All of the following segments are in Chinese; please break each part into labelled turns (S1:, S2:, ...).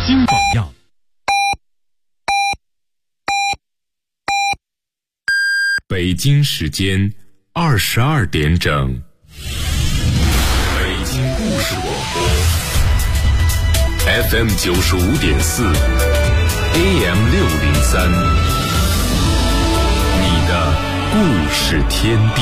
S1: 新榜样。
S2: 北京时间22点整，北京故事广播 FM 95.4 AM 603，你的故事天地。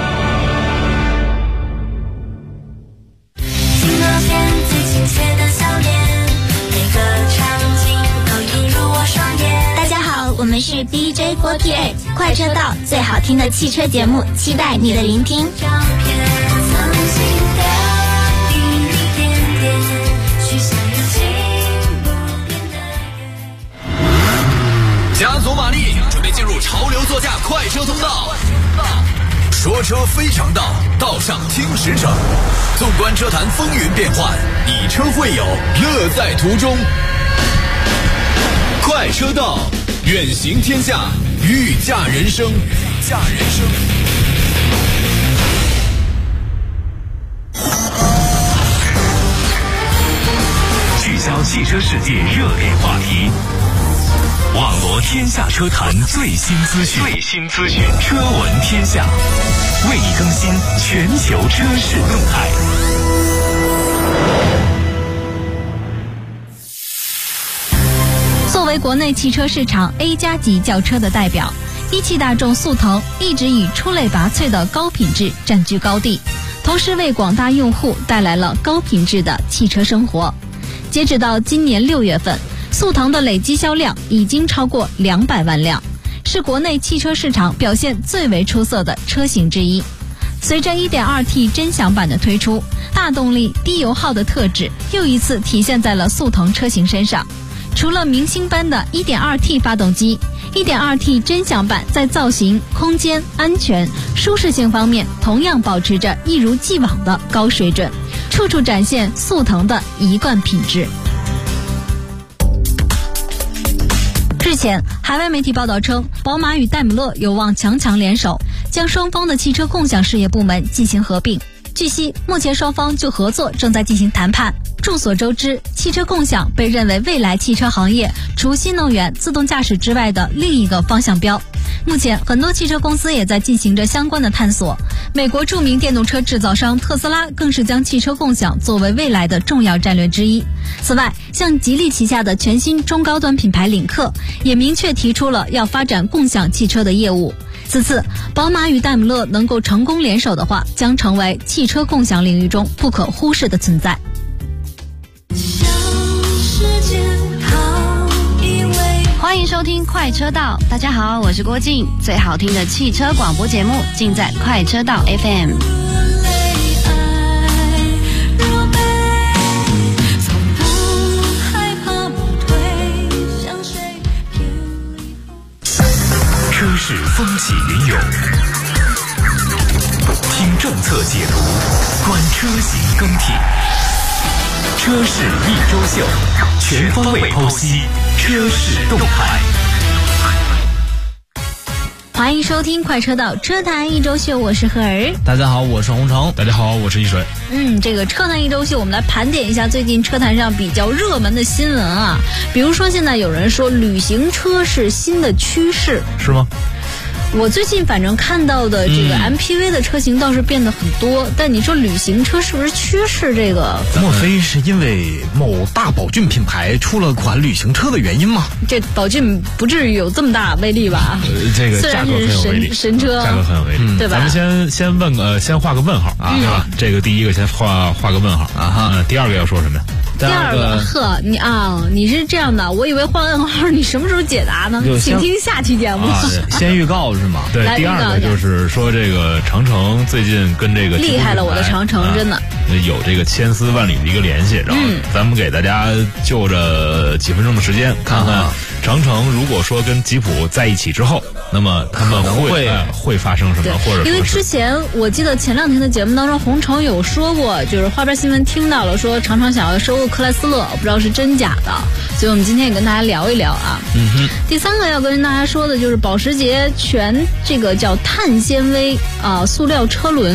S3: 新河边最亲切的笑脸，每个场景都映入我双眼。大家好，我们是 DJ48 快车道，最好听的汽车节目，期待你的聆听。
S4: 加足马力，准备进入潮流座驾快车通道。说车非常道，道上听实诚。纵观车坛风云变幻，以车会友，乐在途中。快车道，远行天下，御驾人生。
S1: 聚焦汽车世界热点话题，网罗天下车坛最新资讯，车闻天下，为你更新全球车市动态。
S5: 作为国内汽车市场 A 加级轿车的代表，一汽大众速腾一直以出类拔萃的高品质占据高地，同时为广大用户带来了高品质的汽车生活。截止到今年6月份，速腾的累计销量已经超过200万辆，是国内汽车市场表现最为出色的车型之一。随着 1.2T 真享版的推出，大动力低油耗的特质又一次体现在了速腾车型身上。除了明星般的 1.2T 发动机， 1.2T 真享版在造型、空间、安全、舒适性方面同样保持着一如既往的高水准，处处展现速腾的一贯品质。日前，海外媒体报道称，宝马与戴姆勒有望强联手，将双方的汽车共享事业部门进行合并。据悉，目前双方就合作正在进行谈判。众所周知，汽车共享被认为未来汽车行业除新能源、自动驾驶之外的另一个方向标。目前，很多汽车公司也在进行着相关的探索。美国著名电动车制造商特斯拉更是将汽车共享作为未来的重要战略之一。此外，像吉利旗下的全新中高端品牌领克也明确提出了要发展共享汽车的业务。此次宝马与戴姆勒能够成功联手的话，将成为汽车共享领域中不可忽视的存在。欢迎收听快车道，大家好，我是郭靖，最好听的汽车广播节目尽在快车道 FM。
S1: 车市风起云涌，听政策解读，观车型更替，车市一周秀，全方位剖析车市动态。
S5: 欢迎收听快车道车坛一周秀，我是赫儿。
S6: 大家好，我是洪城。
S1: 大家好，我是一水。
S5: 这个车坛一周秀，我们来盘点一下最近车坛上比较热门的新闻啊。比如说，现在有人说旅行车是新的趋势，
S6: 是吗？
S5: 我最近反正看到的这个 MPV 的车型倒是变得很多，但你说旅行车是不是趋势？这个
S6: 莫非是因为某大宝骏品牌出了款旅行车的原因吗？
S5: 这宝骏不至于有这么大威力吧？
S1: 这个
S5: 虽然是神车，
S1: 价格很有威力，
S5: 对吧？
S1: 咱们先画个问号啊，这个第一个先画个问号啊哈。第二个要说什么呀？
S5: 第二个，你是这样的，我以为换问号，你什么时候解答呢？请听下期节目。
S6: 先预告是吗？
S1: 对，第二个就是说这个长城最近跟这个
S5: 厉害了，我的长城真的
S1: 有这个千丝万缕的一个联系，然后咱们给大家就着几分钟的时间看看长城如果说跟吉普在一起之后，那么他们会发生什么，或者
S5: 因为之前我记得前2天的节目当中，洪城有说过，就是花边新闻听到了说长城想要收购克莱斯勒，我不知道是真假的，所以我们今天也跟大家聊一聊啊。第三个要跟大家说的就是保时捷全这个叫碳纤维塑料车轮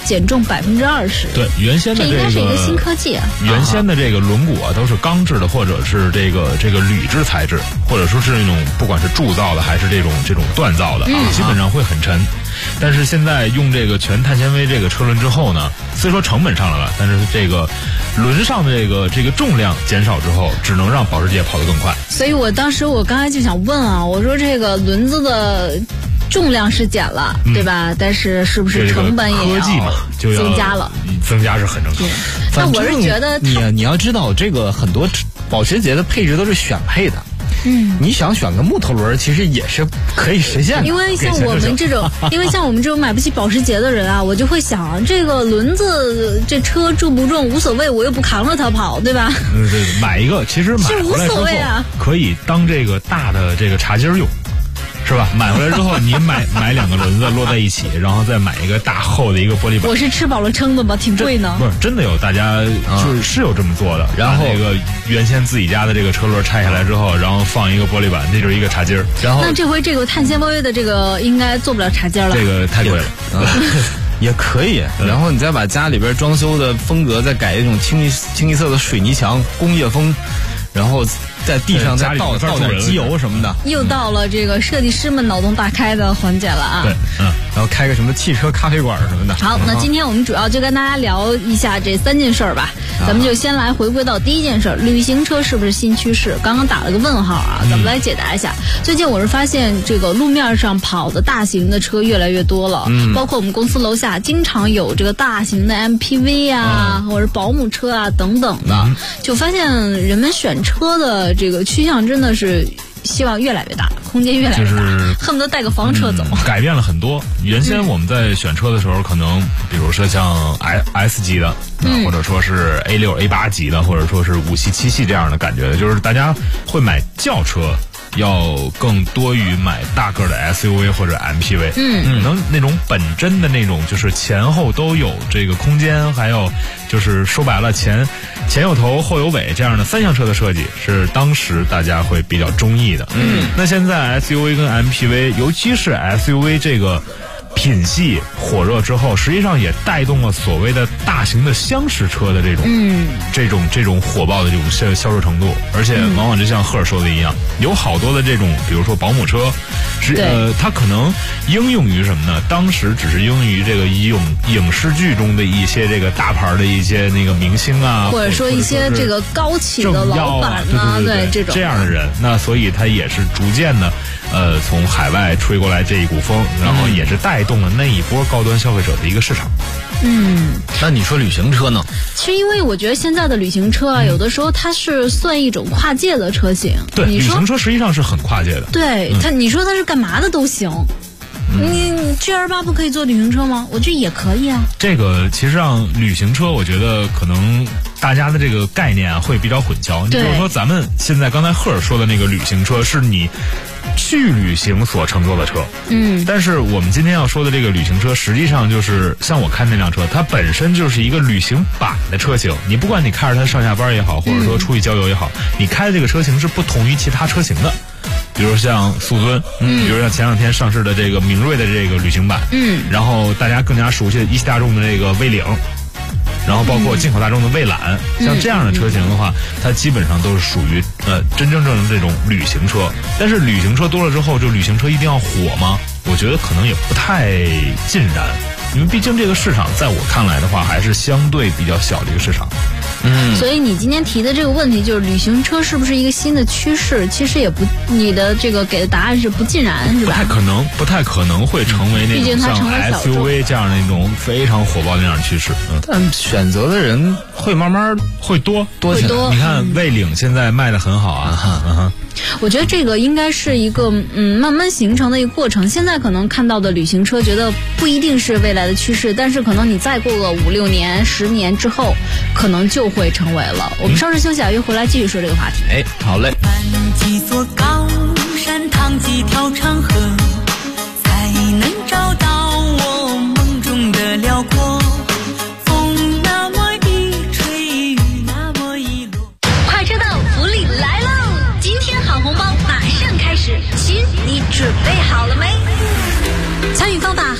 S5: 减重20%。
S7: 对，原先的
S5: 这应该是一个新科技啊。
S7: 原先的这个轮毂啊，都是钢制的，或者是这个铝制材质，或者说是那种不管是铸造的还是这种锻造的基本上会很沉。但是现在用这个全碳纤维这个车轮之后呢，虽说成本上来了，但是这个轮上的这个重量减少之后，只能让保时捷跑得更快。
S5: 所以我刚才就想问啊，我说这个轮子的重量是减了，对吧？但是是不是成本也要增加了？
S7: 增加是很正常。
S5: 但我是觉得
S6: 你要知道，这个很多保时捷的配置都是选配的。你想选个木头轮，其实也是可以实现的。
S5: 因为像我们这种买不起保时捷的人啊，我就会想，这个轮子这车重不重无所谓，我又不扛着它跑，对吧？
S7: 对，买一个其实买回来之后可以当这个大的这个茶几用。是吧？买回来之后，你买2个轮子摞在一起，然后再买一个大厚的一个玻璃板。
S5: 我是吃饱了撑的吗？挺贵呢。
S7: 不是，真的有大家是有这么做的。然后那个原先自己家的这个车轮拆下来之后，然后放一个玻璃板，那就是一个茶几儿。然后
S5: 那这回这个碳纤维的这个应该做不了茶几了。
S7: 这个太贵了。
S6: 也可以，然后你再把家里边装修的风格再改一种清一色的水泥墙，工业风。然后在地上再倒点机油什么的，
S5: 又到了这个设计师们脑洞大开的环节了啊！
S7: 对，
S6: 然后开个什么汽车咖啡馆什么的。
S5: 好，那今天我们主要就跟大家聊一下这3件事吧。咱们就先来回归到第一件事，旅行车是不是新趋势？刚刚打了个问号啊，咱们来解答一下。最近我是发现这个路面上跑的大型的车越来越多了，包括我们公司楼下经常有这个大型的 MPV 啊，或者保姆车啊等等的，就发现人们选车的这个趋向真的是希望越来越大，空间越来越大，恨不得带个房车走。
S7: 改变了很多。原先我们在选车的时候，可能比如说像 S 级的，或者说是 A6、A8 级的，或者说是5系、7系这样的感觉的，就是大家会买轿车。要更多于买大个的 SUV 或者 MPV，能那种本真的那种，就是前后都有这个空间，还有就是说白了前有头后有尾这样的3厢车的设计，是当时大家会比较中意的。那现在 SUV 跟 MPV， 尤其是 SUV 这个品系火热之后，实际上也带动了所谓的大型的厢式车的这种火爆的这种销售程度，而且往往就像赫尔说的一样，有好多的这种，比如说保姆车，它可能应用于什么呢？当时只是应用于这个影视剧中的一些这个大牌的一些那个明星啊，
S5: 或者说一些这个高企的老板啊，对
S7: 这样的人，那所以他也是逐渐的，从海外吹过来这一股风，然后也是带动了那一波高端消费者的一个市场。
S6: 那你说旅行车呢？
S5: 其实因为我觉得现在的旅行车啊，有的时候它是算一种跨界的车型。
S7: 对，旅行车实际上是很跨界的。
S5: 对，你说它是干嘛的都行。你 G28不可以做旅行车吗？我觉得也可以啊。
S7: 这个其实上旅行车，我觉得可能大家的这个概念啊会比较混淆。你比如说咱们现在刚才赫尔说的那个旅行车，是你去旅行所乘坐的车。但是我们今天要说的这个旅行车，实际上就是像我开那辆车，它本身就是一个旅行版的车型。你不管你开着它上下班也好，或者说出去郊游也好，你开的这个车型是不同于其他车型的。比如像速尊，比如像前2天上市的这个明锐的这个旅行版，然后大家更加熟悉的一汽大众的这个威领，然后包括进口大众的蔚揽，像这样的车型的话，它基本上都是属于真正的这种旅行车。但是旅行车多了之后，就旅行车一定要火吗？我觉得可能也不太尽然，因为毕竟这个市场在我看来的话，还是相对比较小的一个市场。
S5: 所以你今天提的这个问题就是旅行车是不是一个新的趋势？其实也不，你的这个给的答案是不尽然，是吧？
S7: 不太可能会成为那种像 SUV 这样的那种非常火爆的那样的趋势。
S6: 但选择的人会慢慢
S7: 会多
S6: 起来。
S7: 你看蔚领现在卖的很好啊。
S5: 我觉得这个应该是一个慢慢形成的一个过程。现在可能看到的旅行车，觉得不一定是未来的趋势，但是可能你再过个5、6年、10年之后，可能就会成为了。我们稍事休息，又回来继续说这个话题。
S6: 好嘞。
S8: 攀几座高山，趟几条长河，才能找到我梦中的辽阔。风那么一吹，雨那么一落。
S3: 快车道福利来喽！今天好红包马上开始，亲，你准备好了没？参与方法很简单，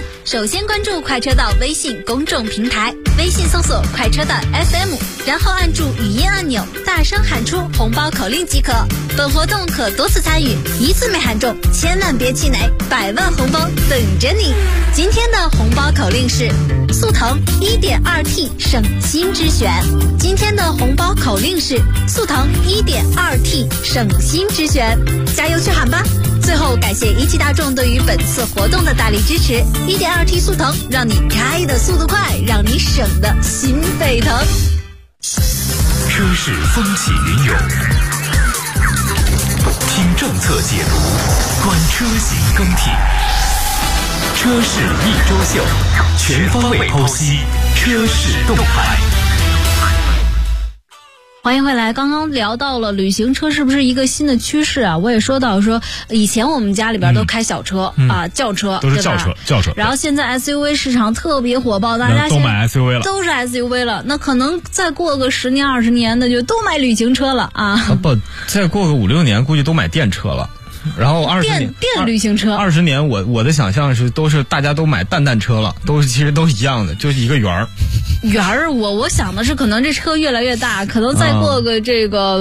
S5: 首先关注快车道微信公众平台，微信搜索快车道 FM， 然后按住语音按钮，大声喊出红包口令即可。本活动可多次参与，一次没喊中千万别气馁，100万红包等着你。今天的红包口令是速腾 1.2T 省心之选。今天的红包口令是速腾 1.2T 省心之选，加油去喊吧！最后感谢一汽大众对于本次活动的大力支持。1.2T 速腾，让你开的速度快，让你省的心沸腾。
S1: 车市风起云涌，听政策解读，观车型更替。车市一周秀，全方位剖析车市动态。
S5: 欢迎回来。刚刚聊到了旅行车是不是一个新的趋势啊？我也说到说，以前我们家里边都开小车啊，轿车
S7: 都是轿车。
S5: 然后现在 SUV 市场特别火爆，大家
S7: 都买 SUV 了，
S5: 都是 SUV 了。那可能再过个10年20年的就都买旅行车了啊！
S6: 不，再过个5、6年，估计都买电车了。然后20年
S5: 电旅行车
S6: ，20年我的想象是都是大家都买蛋车了，其实都一样的，就是一个圆儿。
S5: 我想的是，可能这车越来越大，可能再过个这个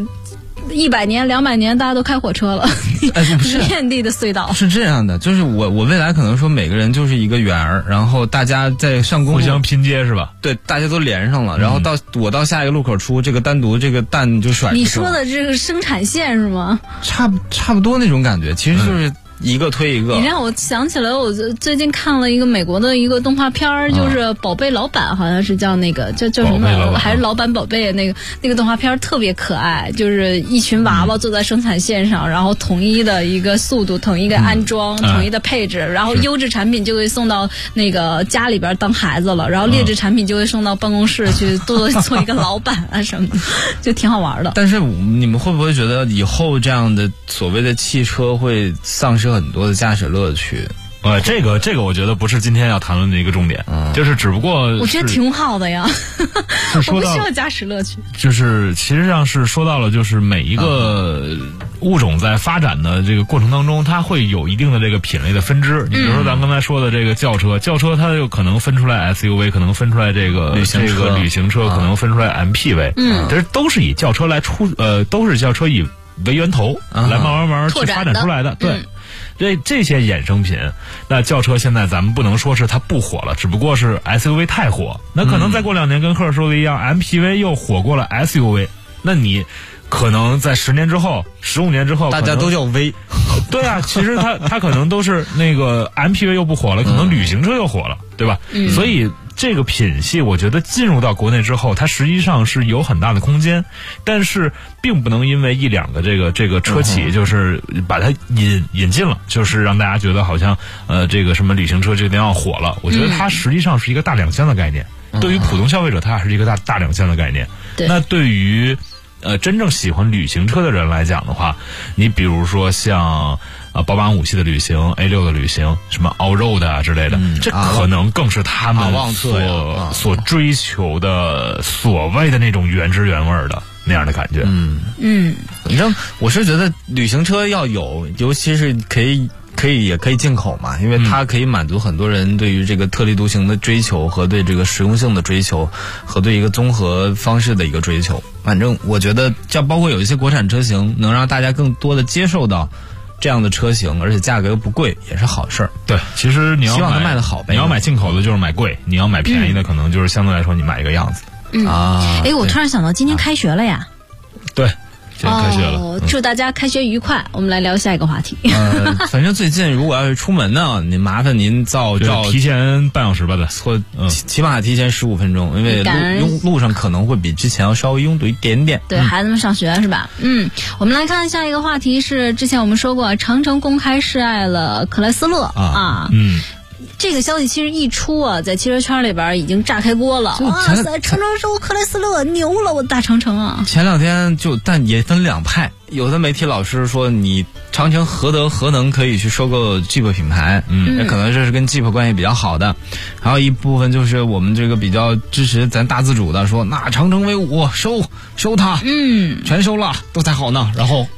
S5: 100年200年，大家都开火车了。
S6: 不是
S5: 遍地的隧道
S6: 是这样的，就是我未来可能说每个人就是一个圆儿，然后大家在上公路
S7: 互相拼接是吧？
S6: 对，大家都连上了，然后我到下一个路口出这个单独这个蛋就甩出去了。
S5: 你说的这个生产线是吗？
S6: 差不多那种感觉，其实就是一个推一个。
S5: 你让我想起来，我最近看了一个美国的一个动画片儿，就是宝贝老板，好像是叫那个叫什么，还是老板宝贝那个动画片儿特别可爱，就是一群娃娃坐在生产线上，然后统一的一个速度，统一的安装，统一的配置，然后优质产品就会送到那个家里边当孩子了，然后劣质产品就会送到办公室去做一个老板啊什么的，就挺好玩的。
S6: 但是你们会不会觉得以后这样的所谓的汽车会丧失很多的驾驶乐趣？
S7: 这个我觉得不是今天要谈论的一个重点，就是只不过
S5: 我觉得挺好的呀。我不需要驾驶乐趣，
S7: 就是其实上是说到了，就是每一个物种在发展的这个过程当中，它会有一定的这个品类的分支。你比如说咱刚才说的这个轿车它就可能分出来 SUV， 可能分出来这个旅行车，可能分出来 MPV，这都是以轿车来都是轿车以为源头来慢慢去发展出来的，对。这些衍生品，那轿车现在咱们不能说是它不火了，只不过是 SUV 太火。那可能再过2年跟赫尔说的一样，MPV 又火过了 SUV， 那你可能在10年之后、15年之后，
S6: 大家都叫 V。
S7: 对啊，其实它可能都是那个 MPV 又不火了，可能旅行车又火了，对吧？所以这个品系，我觉得进入到国内之后，它实际上是有很大的空间，但是并不能因为1、2个这个车企就是把它引进了，就是让大家觉得好像这个什么旅行车这个地方火了。我觉得它实际上是一个大两厢的概念，对于普通消费者，它还是一个大两厢的概念。那对于真正喜欢旅行车的人来讲的话，你比如说像宝马5系的旅行、A6的旅行，什么 Allroad 啊之类的，这可能更是他们所追求的所谓的那种原汁原味的那样的感觉。
S6: 反正我是觉得旅行车要有，尤其是也可以进口嘛，因为它可以满足很多人对于这个特立独行的追求和对这个实用性的追求和对一个综合方式的一个追求。反正我觉得像包括有一些国产车型能让大家更多的接受到这样的车型，而且价格又不贵，也是好事儿。
S7: 对，其实你要
S6: 希望它卖得好呗。
S7: 你要买进口的就是买贵，你要买便宜的可能就是相对来说你买一个样子。
S5: 我突然想到今天开学了呀。
S7: 对。开学了，
S5: 祝大家开学愉快。我们来聊下一个话题。
S6: 反正最近如果要是出门呢，你麻烦您照
S7: 提前半小时吧的，
S6: 或起码提前15分钟，因为路上可能会比之前要稍微拥堵一点点。
S5: 对，孩子们上学是吧？我们来看下一个话题是，之前我们说过，长城公开示爱了克莱斯勒啊。这个消息其实一出啊，在汽车圈里边已经炸开锅了。哇塞，长城收克莱斯勒，牛了，我大长城啊！
S6: 前2天但也分2派，有的媒体老师说你长城何能可以去收购 Jeep 品牌，也可能这是跟 Jeep 关系比较好的。还有一部分就是我们这个比较支持咱大自主的，说那长城威武，收它，全收了，都才好呢。然后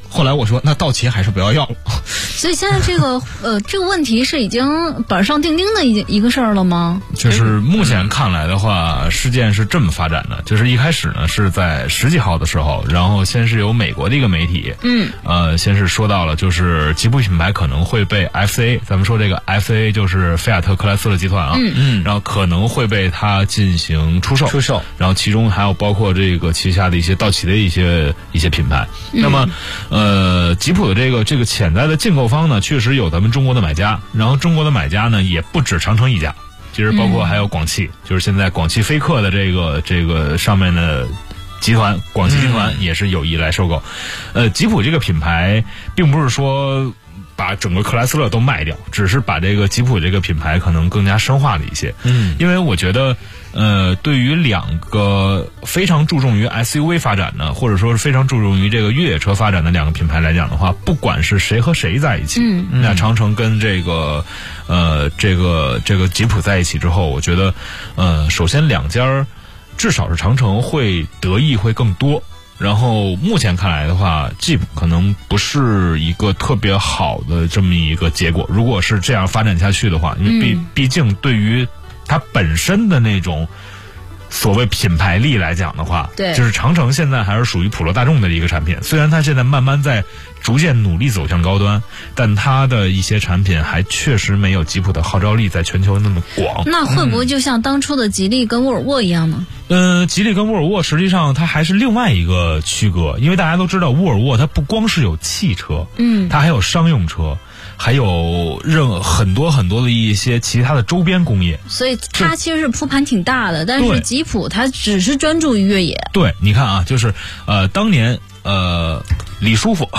S7: 后来我说那道奇还是不要了。
S5: 所以现在这个问题是已经板上钉钉的一个事儿了吗？
S7: 就是目前看来的话，事件是这么发展的，就是一开始呢是在10几号的时候，然后先是有美国的一个媒体，先是说到了就是吉普品牌可能会被 FCA， 咱们说这个 FCA 就是菲亚特克莱斯勒集团啊，然后可能会被它进行出售，然后其中还有包括这个旗下的一些道奇的一些品牌。那么吉普的这个潜在的进购方呢，确实有咱们中国的买家，然后中国的买家呢也不止长城一家，其实包括还有广汽，就是现在广汽菲克的这个上面的集团，广汽集团也是有意来收购。吉普这个品牌并不是说把整个克莱斯勒都卖掉，只是把这个吉普这个品牌可能更加深化了一些。因为我觉得对于两个非常注重于 SUV 发展的，或者说是非常注重于这个越野车发展的两个品牌来讲的话，不管是谁和谁在一起，那长城跟这个吉普在一起之后，我觉得首先两家至少是长城会得益会更多。然后目前看来的话 Jeep 可能不是一个特别好的这么一个结果，如果是这样发展下去的话，因为毕竟对于它本身的那种所谓品牌力来讲的话，
S5: 对，
S7: 就是长城现在还是属于普罗大众的一个产品，虽然它现在慢慢在逐渐努力走向高端，但它的一些产品还确实没有吉普的号召力在全球那么广。
S5: 那会不会就像当初的吉利跟沃尔沃一样呢？
S7: 吉利跟沃尔沃实际上它还是另外一个区隔，因为大家都知道沃尔沃它不光是有汽车，它还有商用车，还有很多的一些其他的周边工业，
S5: 所以它其实是铺盘挺大的。但是吉普它只是专注于越野。对，
S7: 你看啊，就是当年李叔父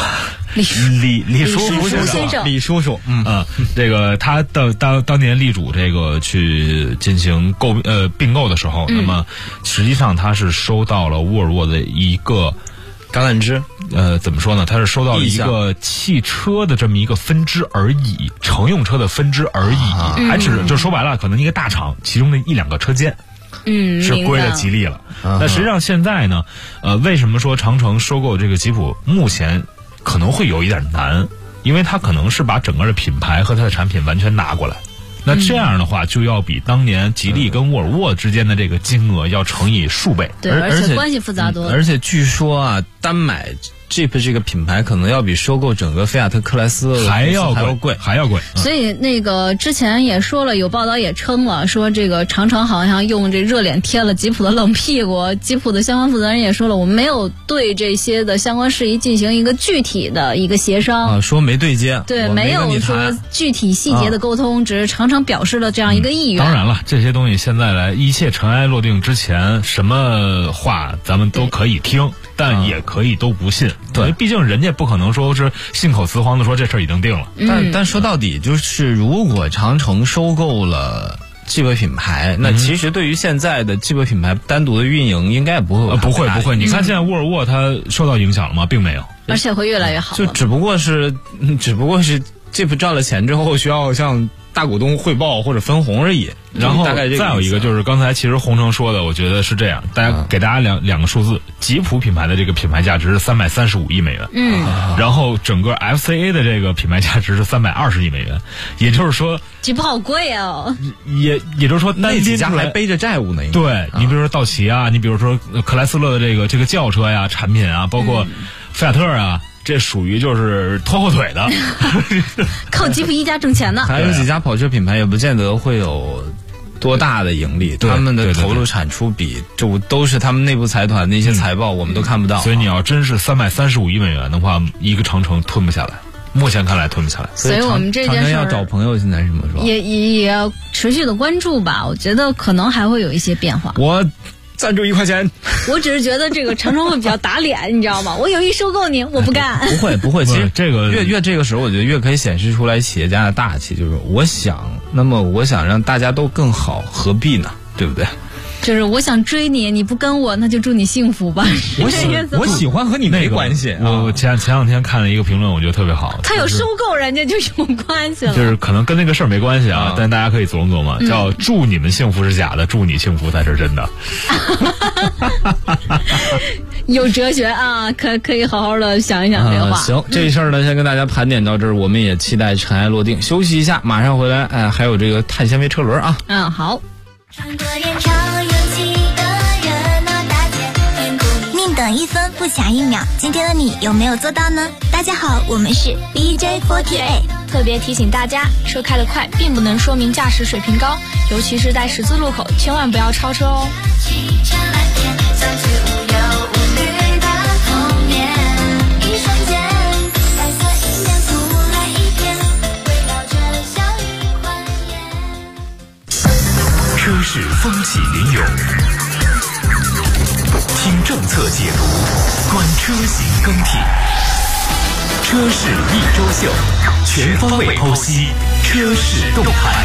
S5: 先生，
S6: 李叔叔，
S7: 这个他当年力主这个去进行并购的时候，那么实际上他是收到了沃尔沃的一个
S6: 橄榄枝，
S7: 怎么说呢？他是收到了一个汽车的这么一个分支而已，乘用车的分支而已，还只就说白了，可能一个大厂其中的1-2个车间。是归了吉利了。那实际上现在呢，为什么说长城收购这个吉普目前可能会有一点难？因为它可能是把整个的品牌和它的产品完全拿过来。那这样的话，就要比当年吉利跟沃尔沃之间的这个金额要乘以数倍。
S5: 对，而且关系复杂多了。
S6: 而且据说啊，单买 Jeep 这个品牌可能要比收购整个菲亚特克莱斯勒
S7: 还要贵。
S5: 所以那个之前也说了，有报道也称了，说这个长城好像用这热脸贴了吉普的冷屁股。吉普的相关负责人也说了，我们没有对这些的相关事宜进行一个具体的一个协商，
S6: 说没对接，
S5: 对，没有说具体细节的沟通，只是长城表示了这样一个意愿。
S7: 当然了，这些东西现在来一切尘埃落定之前，什么话咱们都可以听，但也可以都不信。对，毕竟人家不可能说是信口雌黄的说这事儿已经定了。
S6: 但说到底，就是如果长城收购了Jeep品牌，那其实对于现在的Jeep品牌单独的运营应该也不会
S7: 不会。你看现在沃尔沃它受到影响了吗？并没有，
S5: 而且会越来越好。
S6: 就只不过是Jeep赚了钱之后需要向大股东汇报或者分红而已。
S7: 然后再有一个就是刚才其实洪城说的，我觉得是这样，给大家两个数字，吉普品牌的这个品牌价值是335亿美元，然后整个 FCA 的这个品牌价值是320亿美元，也就是说
S5: 吉普好贵哦。
S7: 也就是说
S6: 那几家还背着债务呢。
S7: 对，你比如说道奇啊，你比如说克莱斯勒的这个轿车呀产品啊，包括菲亚特啊。这属于就是拖后腿的，
S5: 靠吉普一家挣钱呢。
S6: 还有几家跑车品牌也不见得会有多大的盈利，他们的投入产出比就都是他们内部财团的一些财报，我们都看不到。
S7: 所以你要真是335亿美元的话，一个长城吞不下来。目前看来吞不下来。
S5: 所以我们这件事
S6: 要找朋友，现在是这么说，
S5: 也要持续的关注吧。我觉得可能还会有一些变化。
S6: 我赞助1块钱。
S5: 我只是觉得这个长城会比较打脸，你知道吗？我有意收购你，我不干。
S6: 不会，其实
S7: 这个
S6: 越这个时候，我觉得越可以显示出来企业家的大气，就是我想让大家都更好，何必呢？对不对？
S5: 就是我想追你，你不跟我，那就祝你幸福吧。
S6: 我喜欢和你没关系。
S7: 我前两天看了一个评论，我觉得特别好。
S5: 他有收购人家就有关系了，
S7: 就是可能跟那个事儿没关系啊，但大家可以琢磨琢磨，叫祝你们幸福是假的，祝你幸福才是真的。
S5: 有哲学啊，可以好好的想一想这个话。
S6: 行，这事儿呢，先跟大家盘点到这儿，我们也期待尘埃落定，休息一下，马上回来。还有这个碳纤维车轮啊。
S5: 好。
S3: 宁等1分不抢1秒，今天的你有没有做到呢？大家好，我们是 BJ48，
S9: 特别提醒大家，车开得快并不能说明驾驶水平高，尤其是在十字路口，千万不要超车哦。
S1: 车市风起云涌，听政策解读，观车型更替。车市一周秀，全方位剖析车市动态。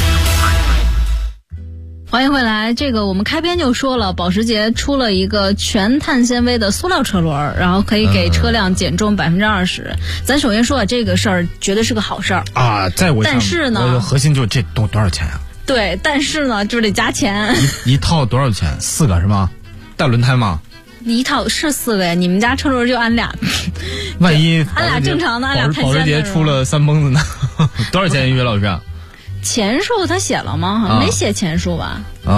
S5: 欢迎回来，这个我们开篇就说了，保时捷出了一个全碳纤维的塑料车轮，然后可以给车辆减重20%。咱首先说这个事儿绝对是个好事儿
S6: 啊，但
S5: 是呢，
S6: 核心就是这多少钱呀？
S5: 对，但是呢，就是得加钱。
S6: 一套多少钱？4个是吗？带轮胎吗？
S5: 一套是4个呀，你们家车轮就安俩。
S6: 万一
S5: 安俩正常的，安俩碳纤维。
S6: 保时捷出了3蹦子呢？多少钱？于老师？
S5: 钱数他写了吗？好像没写钱数吧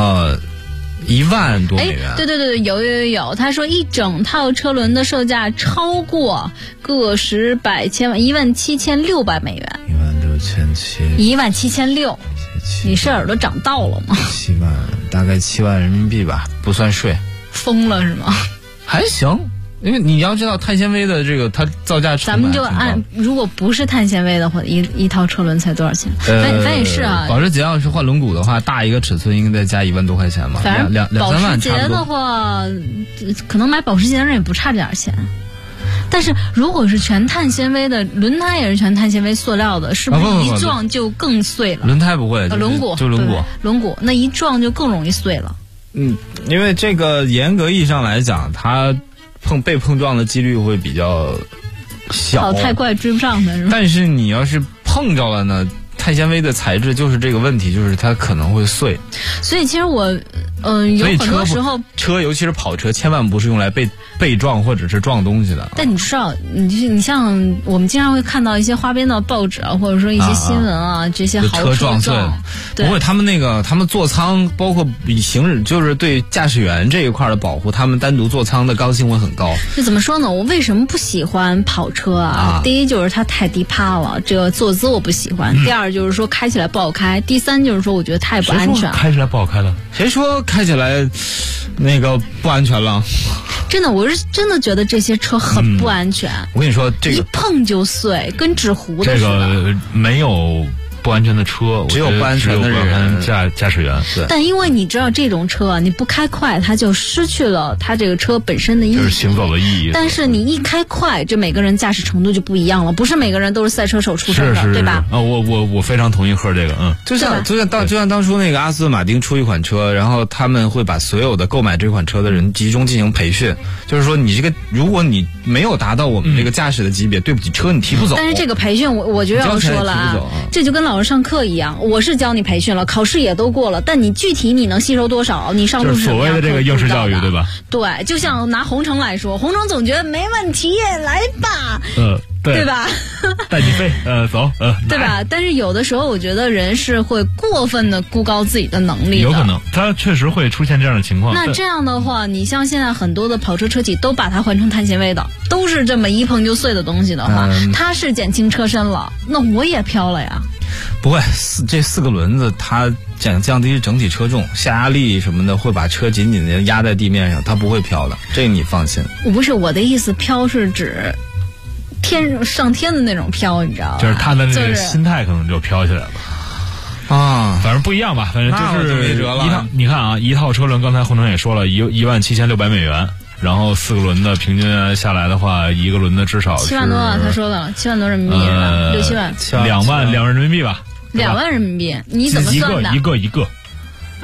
S6: ？1万多美元。
S5: 对，有。他说一整套车轮的售价超过个十百千万，17600美元。17600。你是耳朵长到了吗
S6: ？7万，大概7万人民币吧，不算税。
S5: 疯了是吗？
S6: 还行。因为你要知道碳纤维的这个它造价成本，
S5: 咱们就按如果不是碳纤维的话，一套车轮才多少钱？反正是啊。
S6: 保时捷要是换轮毂的话，大一个尺寸应该再加1万多块钱吧。
S5: 反正
S6: 2-3万差不多。保时
S5: 捷的话，可能买保时捷的人也不差这点钱。但是如果是全碳纤维的，轮胎也是全碳纤维塑料的，是不是一撞就更碎了？
S6: 轮胎不会，
S5: 轮毂
S6: 就轮
S5: 毂那一撞就更容易碎了。
S6: 因为这个严格意义上来讲，它被碰撞的几率会比较小，
S5: 跑太快追不上的是吧？
S6: 但是你要是碰着了呢，碳纤维的材质就是这个问题，就是它可能会碎。
S5: 所以其实我有很多时候
S6: 车尤其是跑车，千万不是用来被撞或者是撞东西的。
S5: 但你知道，你像我们经常会看到一些花边的报纸啊，或者说一些新闻啊，这些豪车
S6: 撞碎了。不会，他们座舱包括比行驶就是对驾驶员这一块的保护，他们单独座舱的刚性会很高。
S5: 这怎么说呢？我为什么不喜欢跑车啊？第一就是它太低趴了，这个坐姿我不喜欢。第二就是说开起来不好开。第三就是说我觉得太不安全了。
S7: 开起来不好开了？
S6: 谁说开起来那个不安全了？
S5: 真的，我是真的觉得这些车很不安全。
S6: 我跟你说，这个
S5: 一碰就碎，跟纸糊的似的。
S7: 这个没有不安全的车，
S6: 只有不安全的人
S7: 驾驶员。
S6: 对。
S5: 但因为你知道这种车，你不开快，它就失去了它这个车本身的意义，
S7: 就是行走的意义。
S5: 但是你一开快，这每个人驾驶程度就不一样了，不是每个人都是赛车手出身的，对吧？
S7: 我非常同意贺这个，
S6: 就像当初那个阿斯顿马丁出一款车，然后他们会把所有的购买这款车的人集中进行培训，就是说你这个如果你没有达到我们这个驾驶的级别，对不起，车你提不走。
S5: 但是这个培训我就要说了啊，这就跟老师上课一样，我是教你培训了，考试也都过了，但你具体你能吸收多少？你上路是
S7: 所谓的这个应试教育，对吧？
S5: 对，就像拿红城来说，红城总觉得没问题，来吧，对吧？
S7: 带你飞，走，
S5: 对吧？但是有的时候，我觉得人是会过分的估高自己的能力的，
S7: 有可能，他确实会出现这样的情况。
S5: 那这样的话，你像现在很多的跑车车企都把它换成碳纤维的，都是这么一碰就碎的东西的话，它是减轻车身了，那我也飘了呀。
S6: 不会，这4个轮子它降低整体车重，下压力什么的会把车紧紧的压在地面上，它不会飘的，这个你放心。
S5: 不是我的意思，飘是指上天的那种飘，你知道吧？
S7: 就是他的那个心态可能就飘起来了。反正不一样吧，反正就是
S6: 没辙了。
S7: 你看啊，一套车轮，刚才洪城也说了，17600美元。然后4个轮的平均下来的话，一个轮的至少是
S5: 7万多啊，他说的7万多人民币，6-7万
S7: ，2万人民币吧，2
S5: 万人民币，你怎么算的？
S7: 一个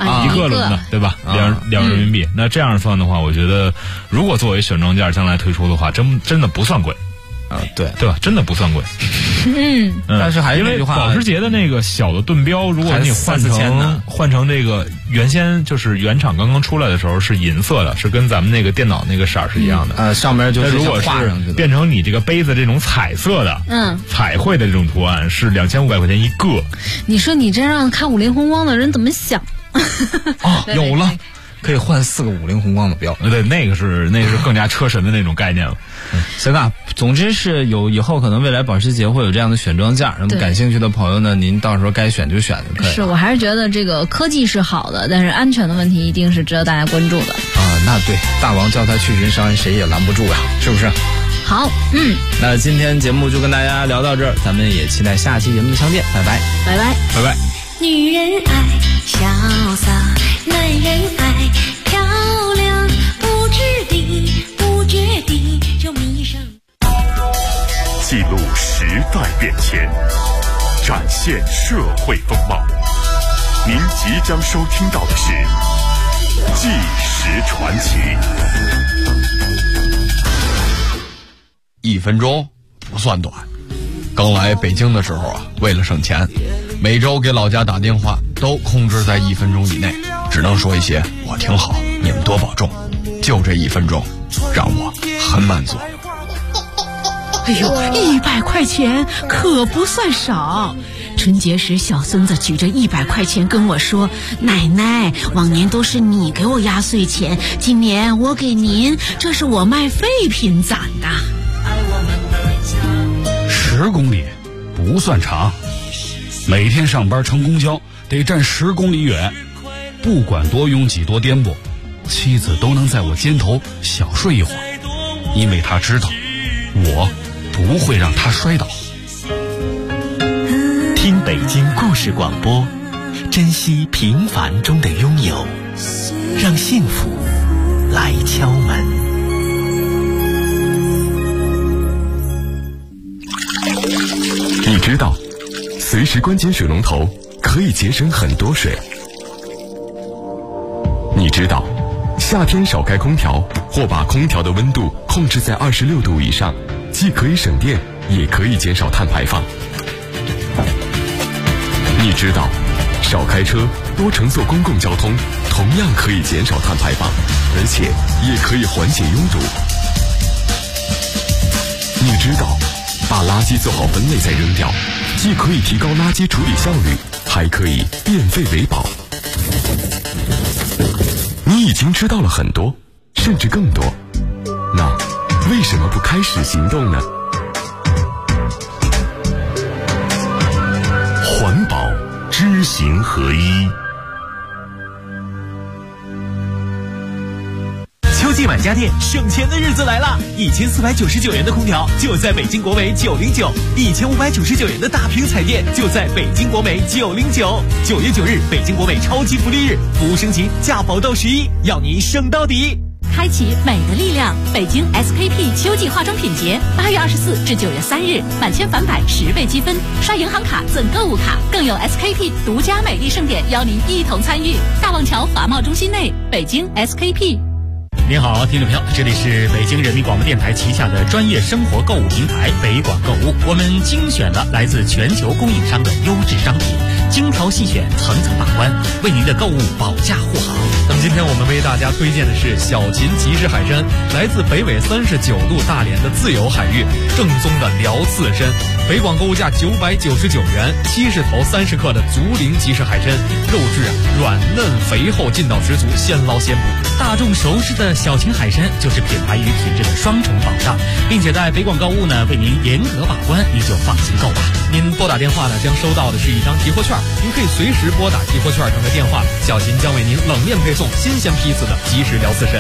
S7: 一个轮的，对吧？2人民币。那这样算的话，我觉得如果作为选装件将来推出的话，真的不算贵。
S6: 对
S7: 吧？真的不算贵。
S6: 但是还是
S7: 因为保时捷的那个小的盾标，如果你换成这个原先就是原厂刚刚出来的时候是银色的，是跟咱们那个电脑那个色是一样的。
S6: 上面就是
S7: 如果是变成你这个杯子这种彩色的，彩绘的这种图案是2500块钱一个。
S5: 你说你这让看50红光的人怎么想？
S6: 有了。可以换4个50红光的标，
S7: 对，那个是更加车神的那种概念了。
S6: 行啊，总之是以后可能未来保时捷会有这样的选装件，那么感兴趣的朋友呢，您到时候该选就选就可以了。
S5: 是，我还是觉得这个科技是好的，但是安全的问题一定是值得大家关注的。
S6: 那对，大王叫他去巡山，谁也拦不住呀，是不是？
S5: 好，
S6: 那今天节目就跟大家聊到这儿，咱们也期待下期节目的相见，拜拜，
S5: 拜拜，
S7: 拜拜。
S3: 女人爱潇洒，男人爱漂亮，不知地不觉地就迷上。
S1: 记录时代变迁，展现社会风貌。您即将收听到的是《纪实传奇》。
S4: 1分钟不算短。刚来北京的时候啊，为了省钱，每周给老家打电话都控制在1分钟以内，只能说一些我挺好，你们多保重。就这1分钟，让我很满足。
S10: 哎呦，100块钱可不算少。春节时，小孙子举着100块钱跟我说：“奶奶，往年都是你给我压岁钱，今年我给您，这是我卖废品攒的。
S11: ”10公里不算长，每天上班乘公交得站10公里远，不管多拥挤多颠簸，妻子都能在我肩头小睡一会儿，因为她知道我不会让她摔倒。
S12: 听北京故事广播，珍惜平凡中的拥有，让幸福来敲门。
S1: 你知道，随时关紧水龙头可以节省很多水。你知道，夏天少开空调或把空调的温度控制在26度以上，既可以省电，也可以减少碳排放。你知道，少开车，多乘坐公共交通，同样可以减少碳排放，而且也可以缓解拥堵。你知道，把垃圾做好分类再扔掉，既可以提高垃圾处理效率，还可以变废为宝。你已经知道了很多，甚至更多，那为什么不开始行动呢？环保知行合一。
S12: 秋季满家电省钱的日子来了，1499元的空调就在北京国美909，1599元的大屏彩电就在北京国美909。9月9日，北京国美超级福利日，服务升级，价保到11，要你省到底。
S10: 开启美的力量，北京 SKP 秋季化妆品节，8月24至9月3日，满千返百10倍积分，刷银行卡赠购物卡，更有 SKP 独家美丽盛典邀您一同参与。大望桥华贸中心内，北京 SKP。
S13: 您好，听众朋友，这里是北京人民广播电台旗下的专业生活购物平台北广购物，我们精选了来自全球供应商的优质商品，精挑细选，层层把关，为您的购物保驾护航。
S14: 那么今天我们为大家推荐的是小秦即食海参，来自北纬39度大连的自由海域，正宗的辽刺参，北广购物价999元，70头30克的竹林即食海参，肉质软嫩肥厚，劲道十足，现捞现捕。
S13: 大众熟识的小秦海参就是品牌与品质的双重保障，并且在北广购物呢为您严格把关，你就放心购吧。
S14: 您拨打电话呢将收到的是一张提货券，您可以随时拨打提货券上的电话，小秦将为您冷链配送新鲜批次的即食辽刺参。